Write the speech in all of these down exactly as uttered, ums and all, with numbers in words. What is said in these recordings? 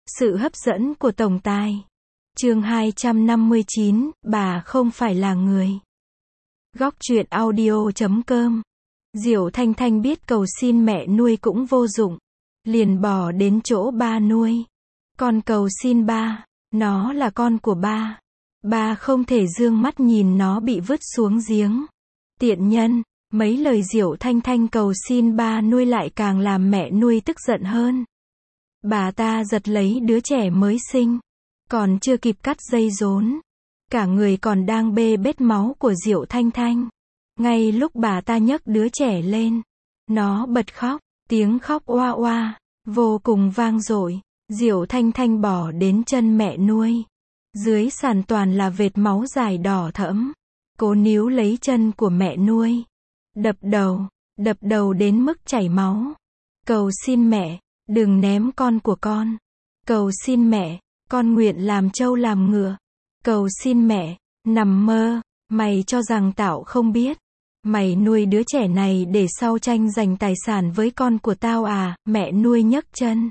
Sự hấp dẫn của tổng tài. Chương hai trăm năm mươi chín, bà không phải là người. Góc truyện audio chấm com. Diệu Thanh Thanh biết cầu xin mẹ nuôi cũng vô dụng, liền bỏ đến chỗ ba nuôi. Con cầu xin ba, nó là con của ba. Ba không thể dương mắt nhìn nó bị vứt xuống giếng. Tiện nhân, mấy lời Diệu Thanh Thanh cầu xin ba nuôi lại càng làm mẹ nuôi tức giận hơn. Bà ta giật lấy đứa trẻ mới sinh, còn chưa kịp cắt dây rốn, cả người còn đang bê bết máu của Diệu Thanh Thanh. Ngay lúc bà ta nhấc đứa trẻ lên, nó bật khóc, tiếng khóc oa oa, vô cùng vang dội. Diệu Thanh Thanh bỏ đến chân mẹ nuôi. Dưới sàn toàn là vệt máu dài đỏ thẫm. Cố níu lấy chân của mẹ nuôi. Đập đầu, đập đầu đến mức chảy máu. Cầu xin mẹ, đừng ném con của con. Cầu xin mẹ, con nguyện làm trâu làm ngựa. Cầu xin mẹ, nằm mơ, mày cho rằng tao không biết. Mày nuôi đứa trẻ này để sau tranh giành tài sản với con của tao à? Mẹ nuôi nhấc chân,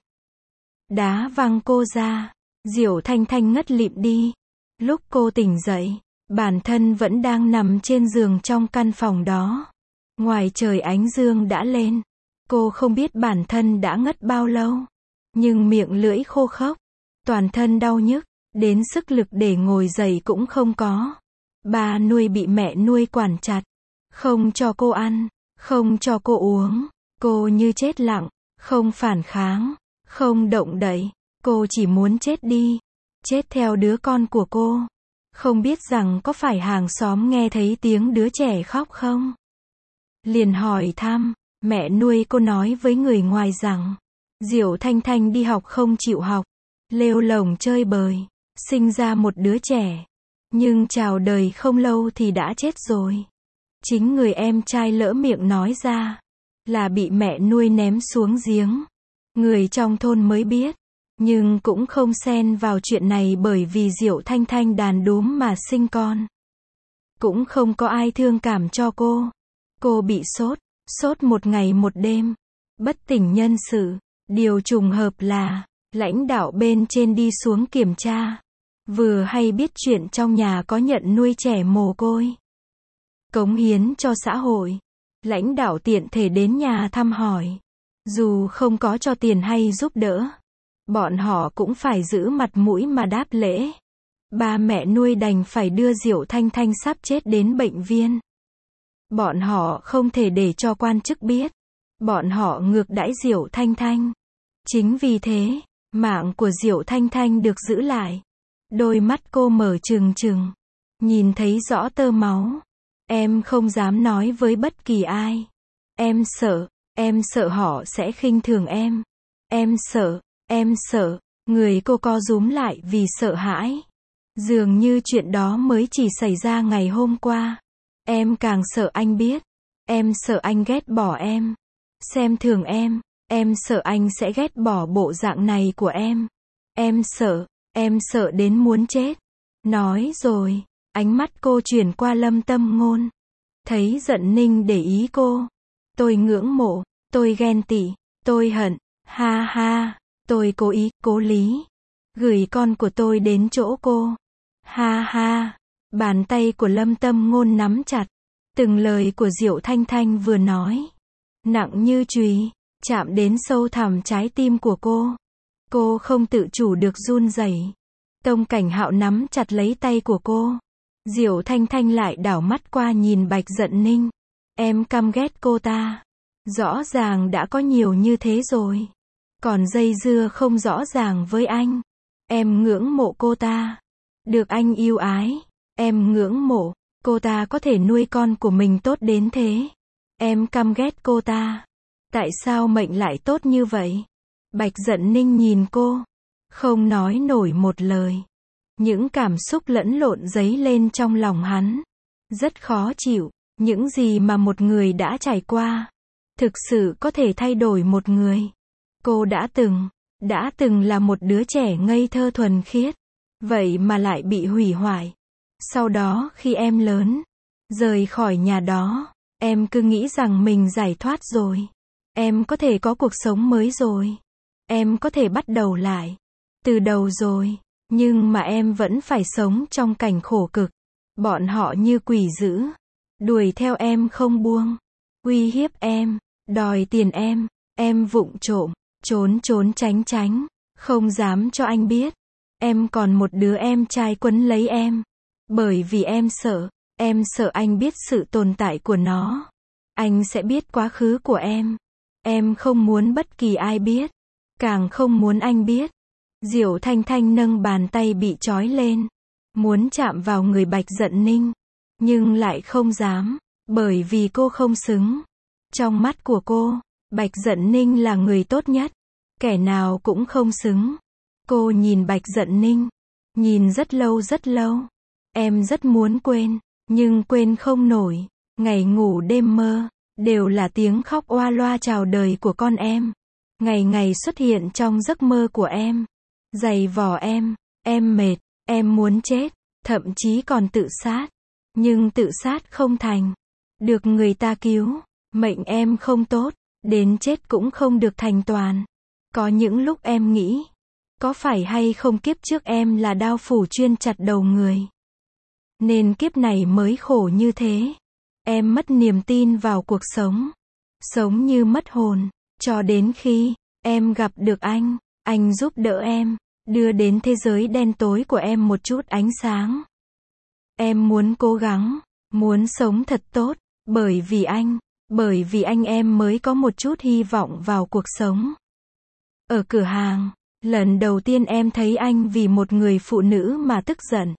đá văng cô ra. Diệu Thanh Thanh ngất lịm đi. Lúc cô tỉnh dậy, bản thân vẫn đang nằm trên giường trong căn phòng đó. Ngoài trời ánh dương đã lên. Cô không biết bản thân đã ngất bao lâu, nhưng miệng lưỡi khô khốc, toàn thân đau nhức, đến sức lực để ngồi dậy cũng không có. Bà nuôi bị mẹ nuôi quản chặt, không cho cô ăn, không cho cô uống. Cô như chết lặng, không phản kháng, không động đậy. Cô chỉ muốn chết đi, chết theo đứa con của cô. Không biết rằng có phải hàng xóm nghe thấy tiếng đứa trẻ khóc không? Liền hỏi thăm, mẹ nuôi cô nói với người ngoài rằng, Diệu Thanh Thanh đi học không chịu học, lêu lổng chơi bời, sinh ra một đứa trẻ, nhưng chào đời không lâu thì đã chết rồi. Chính người em trai lỡ miệng nói ra, là bị mẹ nuôi ném xuống giếng. Người trong thôn mới biết, nhưng cũng không xen vào chuyện này bởi vì Diệu Thanh Thanh đàn đúm mà sinh con. Cũng không có ai thương cảm cho cô. Cô bị sốt, sốt một ngày một đêm, bất tỉnh nhân sự. Điều trùng hợp là, lãnh đạo bên trên đi xuống kiểm tra, vừa hay biết chuyện trong nhà có nhận nuôi trẻ mồ côi, cống hiến cho xã hội. Lãnh đạo tiện thể đến nhà thăm hỏi. Dù không có cho tiền hay giúp đỡ, bọn họ cũng phải giữ mặt mũi mà đáp lễ. Ba mẹ nuôi đành phải đưa Diệu Thanh Thanh sắp chết đến bệnh viện. Bọn họ không thể để cho quan chức biết. Bọn họ ngược đãi Diệu Thanh Thanh. Chính vì thế, mạng của Diệu Thanh Thanh được giữ lại. Đôi mắt cô mở trừng trừng, nhìn thấy rõ tơ máu. Em không dám nói với bất kỳ ai. Em sợ, em sợ họ sẽ khinh thường em. Em sợ, em sợ. Người cô co rúm lại vì sợ hãi. Dường như chuyện đó mới chỉ xảy ra ngày hôm qua. Em càng sợ anh biết. Em sợ anh ghét bỏ em, xem thường em. Em sợ anh sẽ ghét bỏ bộ dạng này của em. Em sợ, em sợ đến muốn chết. Nói rồi, ánh mắt cô chuyển qua Lâm Tâm Ngôn. Thấy Dận Ninh để ý cô. Tôi ngưỡng mộ, tôi ghen tị, tôi hận, ha ha, tôi cố ý, cố lý, gửi con của tôi đến chỗ cô. Ha ha, bàn tay của Lâm Tâm Ngôn nắm chặt. Từng lời của Diệu Thanh Thanh vừa nói, nặng như chùy, chạm đến sâu thẳm trái tim của cô. Cô không tự chủ được run rẩy. Tông Cảnh Hạo nắm chặt lấy tay của cô. Diệu Thanh Thanh lại đảo mắt qua nhìn Bạch Dận Ninh. Em căm ghét cô ta. Rõ ràng đã có nhiều như thế rồi, còn dây dưa không rõ ràng với anh. Em ngưỡng mộ cô ta, được anh yêu ái. Em ngưỡng mộ, cô ta có thể nuôi con của mình tốt đến thế. Em căm ghét cô ta. Tại sao mệnh lại tốt như vậy? Bạch Dận Ninh nhìn cô, không nói nổi một lời. Những cảm xúc lẫn lộn dấy lên trong lòng hắn. Rất khó chịu. Những gì mà một người đã trải qua, thực sự có thể thay đổi một người. Cô đã từng, đã từng là một đứa trẻ ngây thơ thuần khiết. Vậy mà lại bị hủy hoại. Sau đó khi em lớn, rời khỏi nhà đó, em cứ nghĩ rằng mình giải thoát rồi. Em có thể có cuộc sống mới rồi. Em có thể bắt đầu lại. từ đầu rồi. Nhưng mà em vẫn phải sống trong cảnh khổ cực. Bọn họ như quỷ dữ. Đuổi theo em không buông. Uy hiếp em. Đòi tiền em. Em vụng trộm. Trốn trốn tránh tránh. Không dám cho anh biết. Em còn một đứa em trai quấn lấy em. Bởi vì em sợ. Em sợ anh biết sự tồn tại của nó. Anh sẽ biết quá khứ của em. Em không muốn bất kỳ ai biết. Càng không muốn anh biết. Diệu Thanh Thanh nâng bàn tay bị trói lên. Muốn chạm vào người Bạch Dận Ninh. Nhưng lại không dám. Bởi vì cô không xứng. Trong mắt của cô, Bạch Dận Ninh là người tốt nhất. Kẻ nào cũng không xứng. Cô nhìn Bạch Dận Ninh. Nhìn rất lâu rất lâu. Em rất muốn quên. Nhưng quên không nổi. Ngày ngủ đêm mơ. Đều là tiếng khóc oa loa chào đời của con em. Ngày ngày xuất hiện trong giấc mơ của em. Giày vò em. Em mệt. Em muốn chết. Thậm chí còn tự sát. Nhưng tự sát không thành. Được người ta cứu. Mệnh em không tốt. Đến chết cũng không được thành toàn. Có những lúc em nghĩ. Có phải hay không kiếp trước em là đao phủ chuyên chặt đầu người. Nên kiếp này mới khổ như thế. Em mất niềm tin vào cuộc sống. Sống như mất hồn. Cho đến khi em gặp được anh. Anh giúp đỡ em. Đưa đến thế giới đen tối của em một chút ánh sáng. Em muốn cố gắng. Muốn sống thật tốt. Bởi vì anh. Bởi vì anh em mới có một chút hy vọng vào cuộc sống. Ở cửa hàng. Lần đầu tiên em thấy anh vì một người phụ nữ mà tức giận.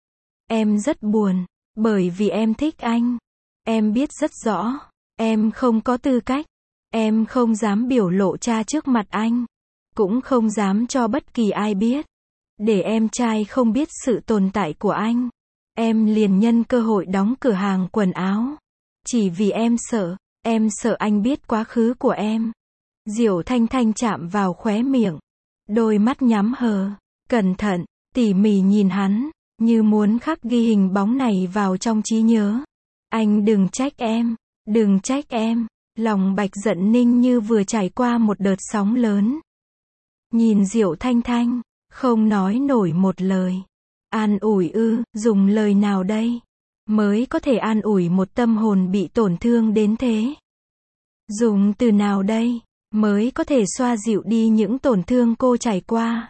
Em rất buồn. Bởi vì em thích anh. Em biết rất rõ. Em không có tư cách. Em không dám biểu lộ cha trước mặt anh. Cũng không dám cho bất kỳ ai biết. Để em trai không biết sự tồn tại của anh. Em liền nhân cơ hội đóng cửa hàng quần áo. Chỉ vì em sợ. Em sợ anh biết quá khứ của em. Diệu Thanh Thanh chạm vào khóe miệng. Đôi mắt nhắm hờ. Cẩn thận. Tỉ mỉ nhìn hắn. Như muốn khắc ghi hình bóng này vào trong trí nhớ. Anh đừng trách em. Đừng trách em. Lòng Bạch Dận Ninh như vừa trải qua một đợt sóng lớn. Nhìn Diệu Thanh Thanh. Không nói nổi một lời. An ủi ư, dùng lời nào đây? Mới có thể an ủi một tâm hồn bị tổn thương đến thế. Dùng từ nào đây? Mới có thể xoa dịu đi những tổn thương cô trải qua.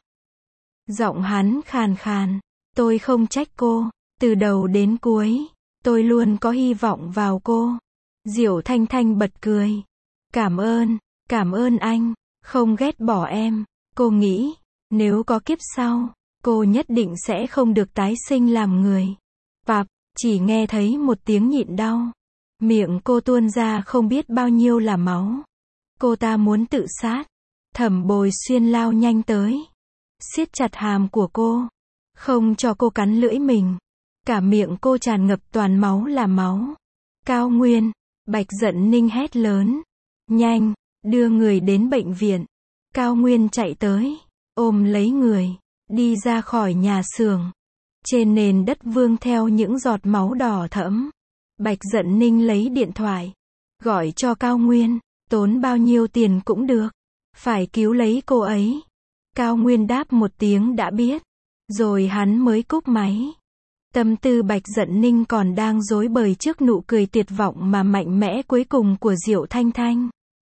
Giọng hắn khàn khàn. Tôi không trách cô. Từ đầu đến cuối. Tôi luôn có hy vọng vào cô. Diệu Thanh Thanh bật cười. Cảm ơn. Cảm ơn anh. Không ghét bỏ em. Cô nghĩ. Nếu có kiếp sau. Cô nhất định sẽ không được tái sinh làm người. Pạp. Chỉ nghe thấy một tiếng nhịn đau. Miệng cô tuôn ra không biết bao nhiêu là máu. Cô ta muốn tự sát. Thẩm Bồi Xuyên lao nhanh tới. Siết chặt hàm của cô. Không cho cô cắn lưỡi mình. Cả miệng cô tràn ngập toàn máu là máu. Cao Nguyên. Bạch Dận Ninh hét lớn. Nhanh. Đưa người đến bệnh viện. Cao Nguyên chạy tới. Ôm lấy người. Đi ra khỏi nhà xưởng. Trên nền đất vương theo những giọt máu đỏ thẫm. Bạch Dận Ninh lấy điện thoại. Gọi cho Cao Nguyên. Tốn bao nhiêu tiền cũng được. Phải cứu lấy cô ấy. Cao Nguyên đáp một tiếng đã biết. Rồi hắn mới cúp máy. Tâm tư Bạch Dận Ninh còn đang rối bời trước nụ cười tuyệt vọng mà mạnh mẽ cuối cùng của Diệu Thanh Thanh.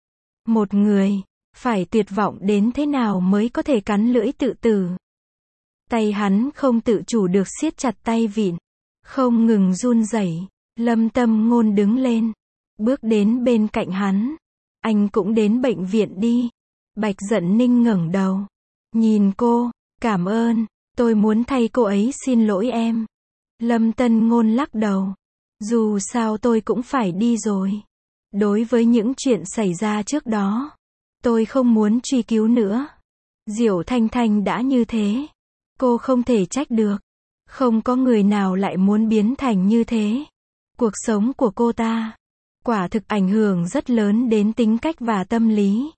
Một người. Phải tuyệt vọng đến thế nào mới có thể cắn lưỡi tự tử. Tay hắn không tự chủ được siết chặt tay vịn. Không ngừng run rẩy. Lâm Tâm Ngôn đứng lên. Bước đến bên cạnh hắn. Anh cũng đến bệnh viện đi. Bạch Dận Ninh ngẩng đầu. Nhìn cô. Cảm ơn. Tôi muốn thay cô ấy xin lỗi em. Lâm Tân Ngôn lắc đầu. Dù sao tôi cũng phải đi rồi. Đối với những chuyện xảy ra trước đó. Tôi không muốn truy cứu nữa. Diệu Thanh Thanh đã như thế. Cô không thể trách được. Không có người nào lại muốn biến thành như thế. Cuộc sống của cô ta. Quả thực ảnh hưởng rất lớn đến tính cách và tâm lý.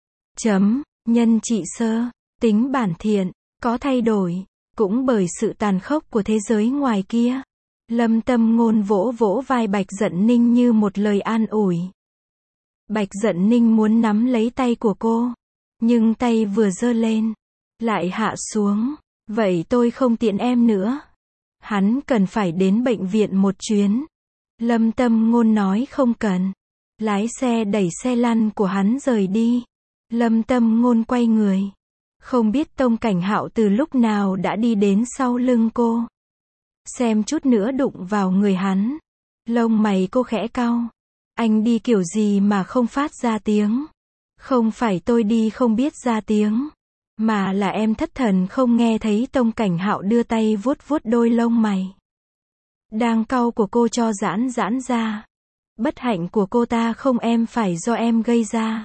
Chấm. Nhân trị sơ. Tính bản thiện. Có thay đổi. Cũng bởi sự tàn khốc của thế giới ngoài kia. Lâm Tâm Ngôn vỗ vỗ vai Bạch Dận Ninh như một lời an ủi. Bạch Dận Ninh muốn nắm lấy tay của cô. Nhưng tay vừa giơ lên. lại hạ xuống. Vậy tôi không tiện em nữa. Hắn cần phải đến bệnh viện một chuyến. Lâm Tâm Ngôn nói không cần. Lái xe đẩy xe lăn của hắn rời đi. Lâm Tâm Ngôn quay người. Không biết Tông Cảnh Hạo từ lúc nào đã đi đến sau lưng cô. Xem chút nữa đụng vào người hắn. Lông mày cô khẽ cau. Anh đi kiểu gì mà không phát ra tiếng? Không phải tôi đi không biết ra tiếng, mà là em thất thần không nghe thấy Tông Cảnh Hạo đưa tay vuốt vuốt đôi lông mày đang cau của cô cho giãn giãn ra. Bất hạnh của cô ta không em phải do em gây ra.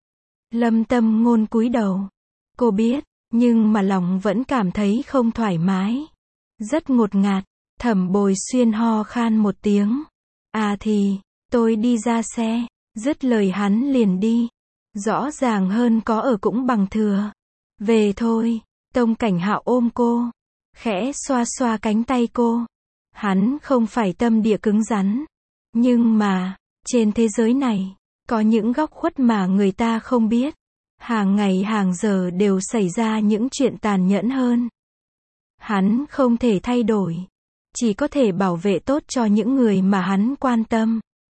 Lâm Tâm Ngôn cúi đầu. Cô biết, nhưng mà lòng vẫn cảm thấy không thoải mái. Rất ngột ngạt. Thẩm Bồi Xuyên ho khan một tiếng. À thì, tôi đi ra xe. Dứt lời hắn liền đi. Rõ ràng hơn có ở cũng bằng thừa. Về thôi. Tông Cảnh Hạo ôm cô. Khẽ xoa xoa cánh tay cô. Hắn không phải tâm địa cứng rắn. Nhưng mà, trên thế giới này, có những góc khuất mà người ta không biết. Hàng ngày hàng giờ đều xảy ra những chuyện tàn nhẫn hơn. Hắn không thể thay đổi. Chỉ có thể bảo vệ tốt cho những người mà hắn quan tâm.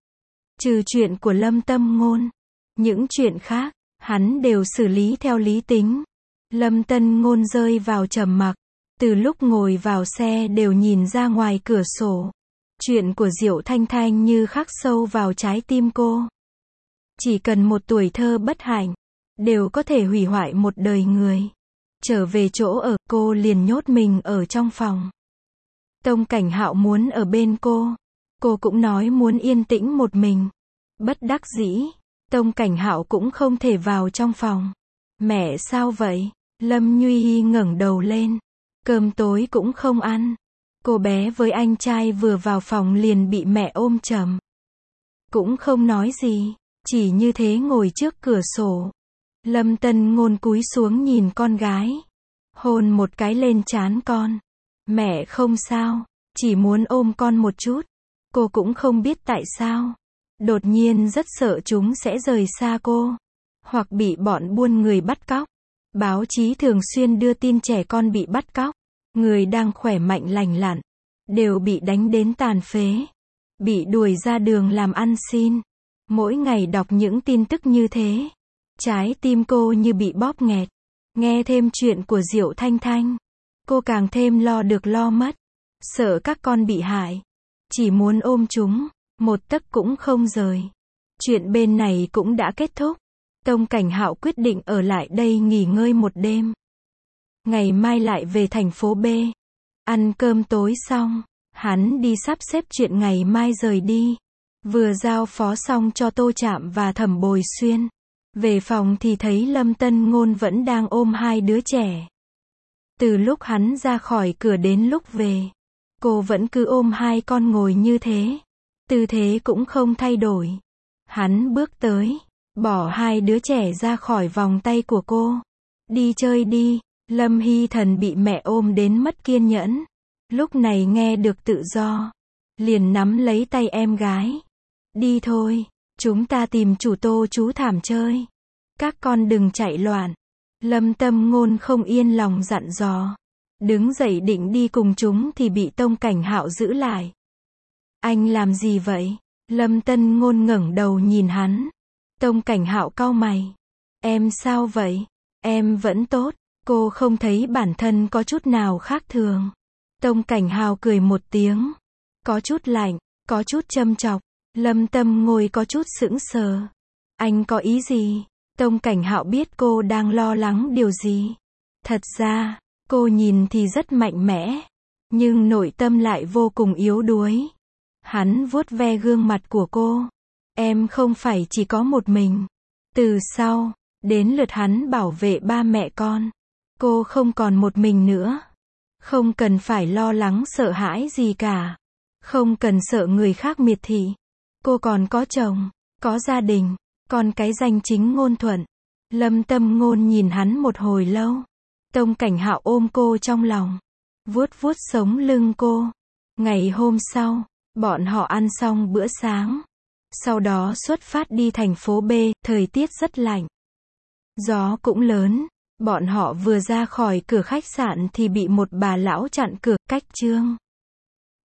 Trừ chuyện của Lâm Tâm Ngôn. Những chuyện khác, hắn đều xử lý theo lý tính. Lâm Tân Ngôn rơi vào trầm mặc. Từ lúc ngồi vào xe đều nhìn ra ngoài cửa sổ. Chuyện của Diệu Thanh Thanh như khắc sâu vào trái tim cô. Chỉ cần một tuổi thơ bất hạnh, đều có thể hủy hoại một đời người. Trở về chỗ ở, cô liền nhốt mình ở trong phòng. Tông Cảnh Hạo muốn ở bên cô. Cô cũng nói muốn yên tĩnh một mình. Bất đắc dĩ, Tông Cảnh Hạo cũng không thể vào trong phòng. Mẹ sao vậy? Lâm Nhuy Hi ngẩng đầu lên. Cơm tối cũng không ăn. Cô bé với anh trai vừa vào phòng liền bị mẹ ôm chầm. Cũng không nói gì, chỉ như thế ngồi trước cửa sổ. Lâm Tân Ngôn cúi xuống nhìn con gái. Hôn một cái lên trán con. Mẹ không sao, chỉ muốn ôm con một chút. Cô cũng không biết tại sao. Đột nhiên rất sợ chúng sẽ rời xa cô. Hoặc bị bọn buôn người bắt cóc. Báo chí thường xuyên đưa tin trẻ con bị bắt cóc. Người đang khỏe mạnh lành lặn. Đều bị đánh đến tàn phế. Bị đuổi ra đường làm ăn xin. Mỗi ngày đọc những tin tức như thế. Trái tim cô như bị bóp nghẹt. Nghe thêm chuyện của Diệu Thanh Thanh. Cô càng thêm lo được lo mất. Sợ các con bị hại. Chỉ muốn ôm chúng. Một tấc cũng không rời. Chuyện bên này cũng đã kết thúc. Tông Cảnh Hạo quyết định ở lại đây nghỉ ngơi một đêm. Ngày mai lại về thành phố B. Ăn cơm tối xong, hắn đi sắp xếp chuyện ngày mai rời đi. Vừa giao phó xong cho Tô Trạm và Thẩm Bồi Xuyên. Về phòng thì thấy Lâm Tân Ngôn vẫn đang ôm hai đứa trẻ. Từ lúc hắn ra khỏi cửa đến lúc về, cô vẫn cứ ôm hai con ngồi như thế. Tư thế cũng không thay đổi. Hắn bước tới, bỏ hai đứa trẻ ra khỏi vòng tay của cô. Đi chơi đi. Lâm Hy Thần bị mẹ ôm đến mất kiên nhẫn. Lúc này nghe được tự do, liền nắm lấy tay em gái. Đi thôi, chúng ta tìm chủ Tô chú thảm chơi. Các con đừng chạy loạn. Lâm Tâm Ngôn không yên lòng dặn dò. Đứng dậy định đi cùng chúng thì bị Tông Cảnh Hạo giữ lại. Anh làm gì vậy? Lâm Tân Ngôn ngẩng đầu nhìn hắn. Tông Cảnh Hạo cau mày. Em sao vậy? Em vẫn tốt. Cô không thấy bản thân có chút nào khác thường. Tông Cảnh Hạo cười một tiếng. Có chút lạnh, có chút châm chọc. Lâm Tâm Ngôn có chút sững sờ. Anh có ý gì? Tông Cảnh Hạo biết cô đang lo lắng điều gì. Thật ra, cô nhìn thì rất mạnh mẽ. Nhưng nội tâm lại vô cùng yếu đuối. Hắn vuốt ve gương mặt của cô. Em không phải chỉ có một mình. Từ sau, đến lượt hắn bảo vệ ba mẹ con. Cô không còn một mình nữa. Không cần phải lo lắng sợ hãi gì cả. Không cần sợ người khác miệt thị. Cô còn có chồng, có gia đình, còn cái danh chính ngôn thuận. Lâm Tâm Ngôn nhìn hắn một hồi lâu. Tông Cảnh Hạo ôm cô trong lòng. Vuốt vuốt sống lưng cô. Ngày hôm sau, bọn họ ăn xong bữa sáng. Sau đó xuất phát đi thành phố B, thời tiết rất lạnh. Gió cũng lớn. Bọn họ vừa ra khỏi cửa khách sạn thì bị một bà lão chặn cửa, cách Trương